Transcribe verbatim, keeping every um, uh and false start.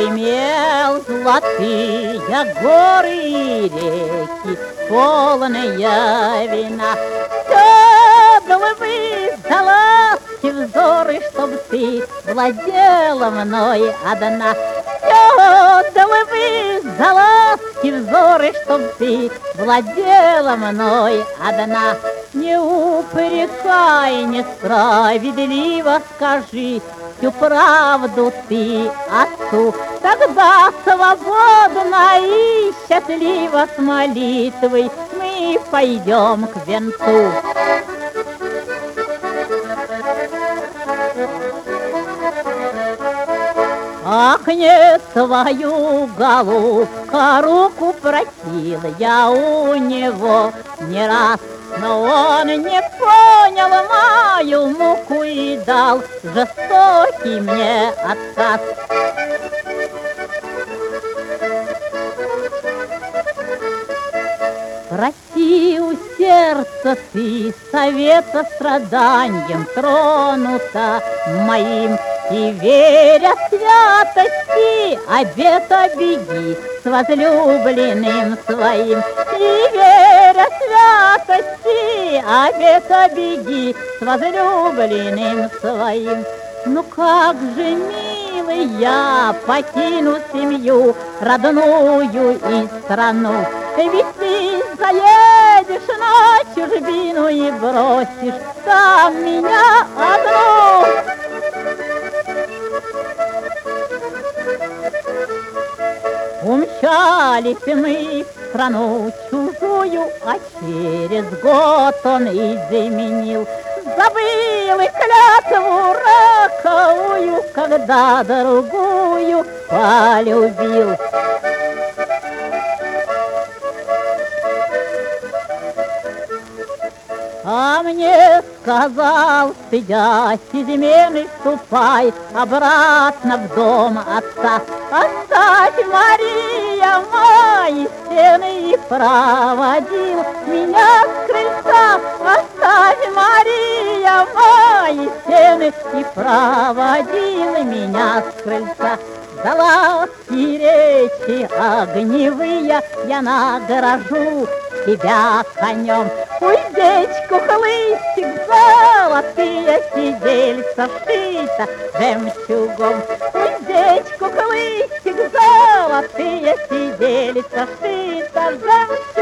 имел золотые горы и реки, полные вина. Все дала бы за ласки взоры, чтоб ты владела мной одна. Все дала бы за ласки взоры, чтоб ты владела мной одна. Не упрекай, несправедливо скажи всю правду ты отцу, тогда свободно и счастливо с молитвой мы пойдем к венцу. Ах, не свою, голубка, руку просил я у него не раз, но он не понял мою муку и дал жестокий мне отказ. Проси у сердца ты совета страданием тронута моим, и, веря святости, обета беги с возлюбленным своим. И, веря святости, обета беги с возлюбленным своим. Ну как же, милый, я покину семью родную и страну, ведь ты заедешь на чужбину и бросишь там меня одну. Умчались мы в страну чужую, а через год он изменил. Забыл и клятву роковую, когда другую полюбил. А мне сказал, стыдясь измены, ступай обратно в дом отца. Оставь, Мария, мои стены, и проводил меня с крыльца. Оставь, Мария, мои стены, и проводил меня с крыльца. За ласки речи огневые я награжу тебя конем. Уздечку, хлыстик, золотые сидельца шита жемчугом. Уздечку, хлыстик, золотые сидельца шита жемчугом.